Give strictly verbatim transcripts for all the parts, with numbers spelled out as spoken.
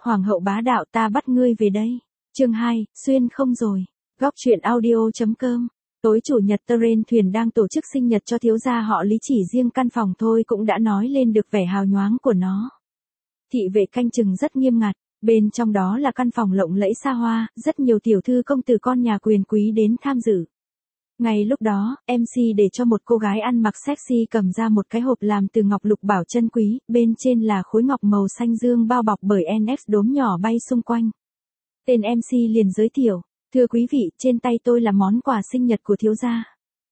Hoàng hậu bá đạo ta bắt ngươi về đây. Chương hai, xuyên không rồi. Góc truyện audio.com. Tối chủ nhật Terrain thuyền đang tổ chức sinh nhật cho thiếu gia họ Lý, chỉ riêng căn phòng thôi cũng đã nói lên được vẻ hào nhoáng của nó. Thị vệ canh chừng rất nghiêm ngặt, bên trong đó là căn phòng lộng lẫy xa hoa, rất nhiều tiểu thư công tử con nhà quyền quý đến tham dự. Ngay lúc đó, em xê để cho một cô gái ăn mặc sexy cầm ra một cái hộp làm từ ngọc lục bảo chân quý, bên trên là khối ngọc màu xanh dương bao bọc bởi en ép đốm nhỏ bay xung quanh. Tên em xê liền giới thiệu, thưa quý vị, trên tay tôi là món quà sinh nhật của thiếu gia.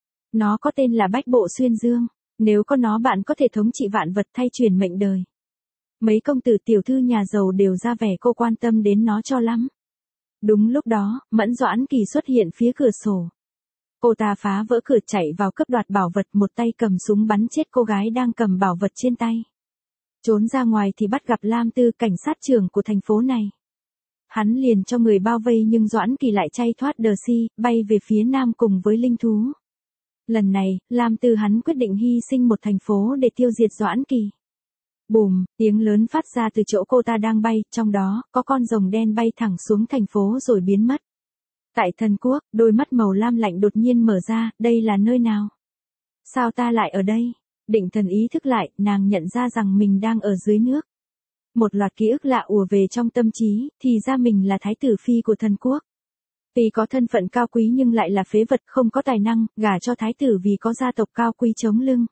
Nó có tên là Bách Bộ Xuyên Dương, nếu có nó bạn có thể thống trị vạn vật thay truyền mệnh đời. Mấy công tử tiểu thư nhà giàu đều ra vẻ cô quan tâm đến nó cho lắm. Đúng lúc đó, Mẫn Doãn Kỳ xuất hiện phía cửa sổ. Cô ta phá vỡ cửa chạy vào cướp đoạt bảo vật, một tay cầm súng bắn chết cô gái đang cầm bảo vật trên tay. Trốn ra ngoài thì bắt gặp Lam Tư, cảnh sát trưởng của thành phố này. Hắn liền cho người bao vây nhưng Doãn Kỳ lại chay thoát đờ si, bay về phía nam cùng với linh thú. Lần này, Lam Tư hắn quyết định hy sinh một thành phố để tiêu diệt Doãn Kỳ. Bùm, tiếng lớn phát ra từ chỗ cô ta đang bay, trong đó, có con rồng đen bay thẳng xuống thành phố rồi biến mất. Tại thần quốc, đôi mắt màu lam lạnh đột nhiên mở ra, đây là nơi nào? Sao ta lại ở đây? Định thần ý thức lại, nàng nhận ra rằng mình đang ở dưới nước. Một loạt ký ức lạ ùa về trong tâm trí, thì ra mình là thái tử phi của thần quốc. Tuy có thân phận cao quý nhưng lại là phế vật không có tài năng, gả cho thái tử vì có gia tộc cao quý chống lưng.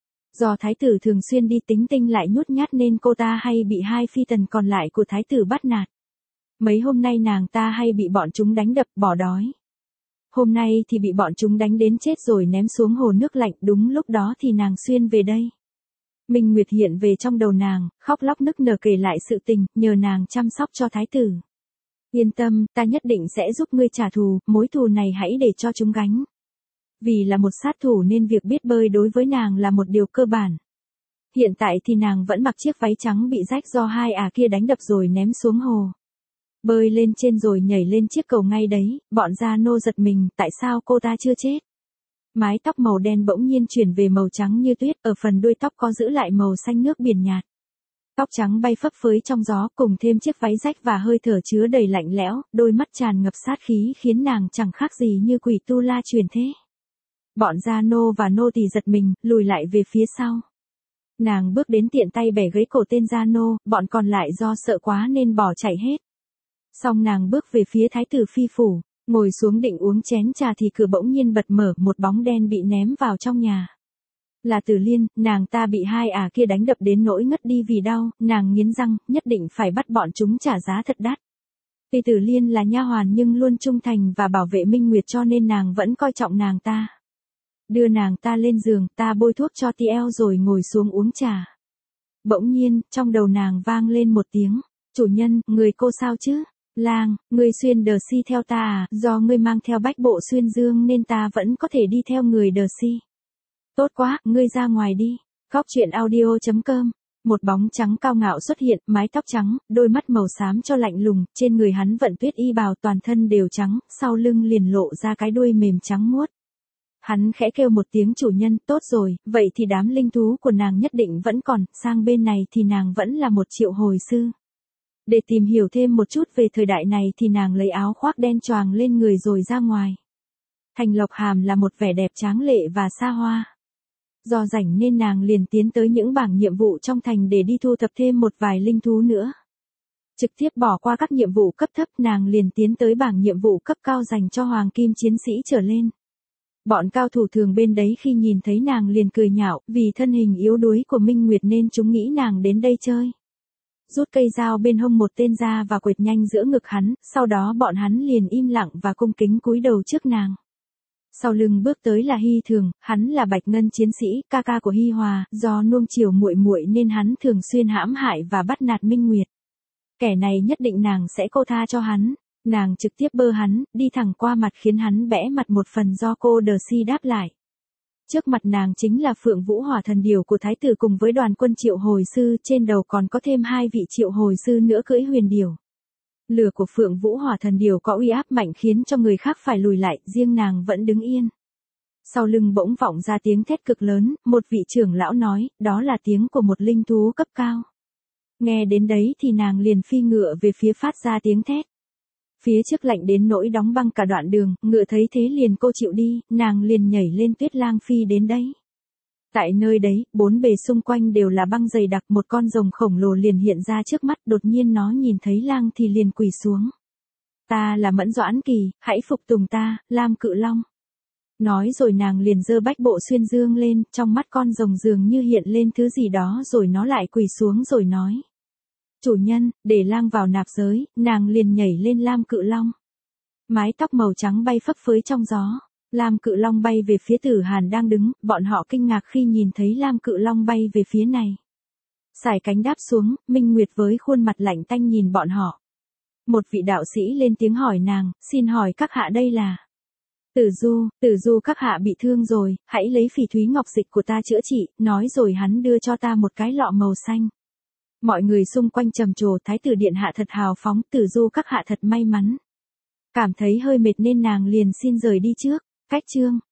Do thái tử thường xuyên đi tính tinh lại nhút nhát nên cô ta hay bị hai phi tần còn lại của thái tử bắt nạt. Mấy hôm nay nàng ta hay bị bọn chúng đánh đập bỏ đói. Hôm nay thì bị bọn chúng đánh đến chết rồi ném xuống hồ nước lạnh, đúng lúc đó thì nàng xuyên về đây. Minh Nguyệt hiện về trong đầu nàng, khóc lóc nức nở kể lại sự tình, nhờ nàng chăm sóc cho thái tử. Yên tâm, ta nhất định sẽ giúp ngươi trả thù, mối thù này hãy để cho chúng gánh. Vì là một sát thủ nên việc biết bơi đối với nàng là một điều cơ bản. Hiện tại thì nàng vẫn mặc chiếc váy trắng bị rách do hai ả kia đánh đập rồi ném xuống hồ. Bơi lên trên rồi nhảy lên chiếc cầu ngay đấy, bọn gia nô giật mình, tại sao cô ta chưa chết? Mái tóc màu đen bỗng nhiên chuyển về màu trắng như tuyết, ở phần đuôi tóc có giữ lại màu xanh nước biển nhạt. Tóc trắng bay phấp phới trong gió, cùng thêm chiếc váy rách và hơi thở chứa đầy lạnh lẽo, đôi mắt tràn ngập sát khí khiến nàng chẳng khác gì như quỷ tu la truyền thế. Bọn gia nô và nô tỳ giật mình, lùi lại về phía sau. Nàng bước đến tiện tay bẻ gãy cổ tên gia nô, bọn còn lại do sợ quá nên bỏ chạy hết. Xong nàng bước về phía thái tử phi phủ, ngồi xuống định uống chén trà thì cửa bỗng nhiên bật mở, một bóng đen bị ném vào trong nhà. Là Tử Liên, nàng ta bị hai ả kia đánh đập đến nỗi ngất đi vì đau, nàng nghiến răng, nhất định phải bắt bọn chúng trả giá thật đắt. Tuy Tử Liên là nha hoàn nhưng luôn trung thành và bảo vệ Minh Nguyệt cho nên nàng vẫn coi trọng nàng ta. Đưa nàng ta lên giường, ta bôi thuốc cho ti eo rồi ngồi xuống uống trà. Bỗng nhiên, trong đầu nàng vang lên một tiếng, chủ nhân, người cô sao chứ? Lang, ngươi xuyên đờ si theo ta à, do ngươi mang theo Bách Bộ Xuyên Dương nên ta vẫn có thể đi theo người đờ si. Tốt quá, ngươi ra ngoài đi. Góc truyện audio.com. Một bóng trắng cao ngạo xuất hiện, mái tóc trắng, đôi mắt màu xám cho lạnh lùng, trên người hắn vận tuyết y bào toàn thân đều trắng, sau lưng liền lộ ra cái đuôi mềm trắng muốt. Hắn khẽ kêu một tiếng chủ nhân, tốt rồi, vậy thì đám linh thú của nàng nhất định vẫn còn, sang bên này thì nàng vẫn là một triệu hồi sư. Để tìm hiểu thêm một chút về thời đại này thì nàng lấy áo khoác đen choàng lên người rồi ra ngoài. Thành Lộc Hàm là một vẻ đẹp tráng lệ và xa hoa. Do rảnh nên nàng liền tiến tới những bảng nhiệm vụ trong thành để đi thu thập thêm một vài linh thú nữa. Trực tiếp bỏ qua các nhiệm vụ cấp thấp, nàng liền tiến tới bảng nhiệm vụ cấp cao dành cho hoàng kim chiến sĩ trở lên. Bọn cao thủ thường bên đấy khi nhìn thấy nàng liền cười nhạo, vì thân hình yếu đuối của Minh Nguyệt nên chúng nghĩ nàng đến đây chơi. Rút cây dao bên hông một tên ra và quệt nhanh giữa ngực hắn, sau đó bọn hắn liền im lặng và cung kính cúi đầu trước nàng. Sau lưng bước tới là Hy Thường, hắn là Bạch Ngân chiến sĩ, ca ca của Hy Hòa, do nuông chiều muội muội nên hắn thường xuyên hãm hại và bắt nạt Minh Nguyệt. Kẻ này nhất định nàng sẽ cô tha cho hắn, nàng trực tiếp bơ hắn, đi thẳng qua mặt khiến hắn bẽ mặt một phần do cô đờ si đáp lại. Trước mặt nàng chính là Phượng Vũ Hỏa Thần Điểu của thái tử cùng với đoàn quân triệu hồi sư, trên đầu còn có thêm hai vị triệu hồi sư nữa cưỡi huyền điểu. Lửa của Phượng Vũ Hỏa Thần Điểu có uy áp mạnh khiến cho người khác phải lùi lại, riêng nàng vẫn đứng yên. Sau lưng bỗng vọng ra tiếng thét cực lớn, một vị trưởng lão nói, đó là tiếng của một linh thú cấp cao. Nghe đến đấy thì nàng liền phi ngựa về phía phát ra tiếng thét. Phía trước lạnh đến nỗi đóng băng cả đoạn đường, ngựa thấy thế liền cô chịu đi, nàng liền nhảy lên tuyết lang phi đến đấy. Tại nơi đấy, bốn bề xung quanh đều là băng dày đặc, một con rồng khổng lồ liền hiện ra trước mắt, đột nhiên nó nhìn thấy lang thì liền quỳ xuống. Ta là Mẫn Doãn Kỳ, hãy phục tùng ta, Lam Cự Long. Nói rồi nàng liền giơ bách bộ xuyên dương lên, trong mắt con rồng dường như hiện lên thứ gì đó rồi nó lại quỳ xuống rồi nói. Chủ nhân, để lang vào nạp giới, nàng liền nhảy lên Lam Cự Long. Mái tóc màu trắng bay phấp phới trong gió. Lam Cự Long bay về phía Tử Hàn đang đứng, bọn họ kinh ngạc khi nhìn thấy Lam Cự Long bay về phía này. Sải cánh đáp xuống, Minh Nguyệt với khuôn mặt lạnh tanh nhìn bọn họ. Một vị đạo sĩ lên tiếng hỏi nàng, xin hỏi các hạ đây là... Tử Du, Tử Du các hạ bị thương rồi, hãy lấy phỉ thúy ngọc dịch của ta chữa trị, nói rồi hắn đưa cho ta một cái lọ màu xanh. Mọi người xung quanh trầm trồ, Thái tử điện hạ thật hào phóng, Tử Du các hạ thật may mắn. Cảm thấy hơi mệt nên nàng liền xin rời đi trước. Cách chương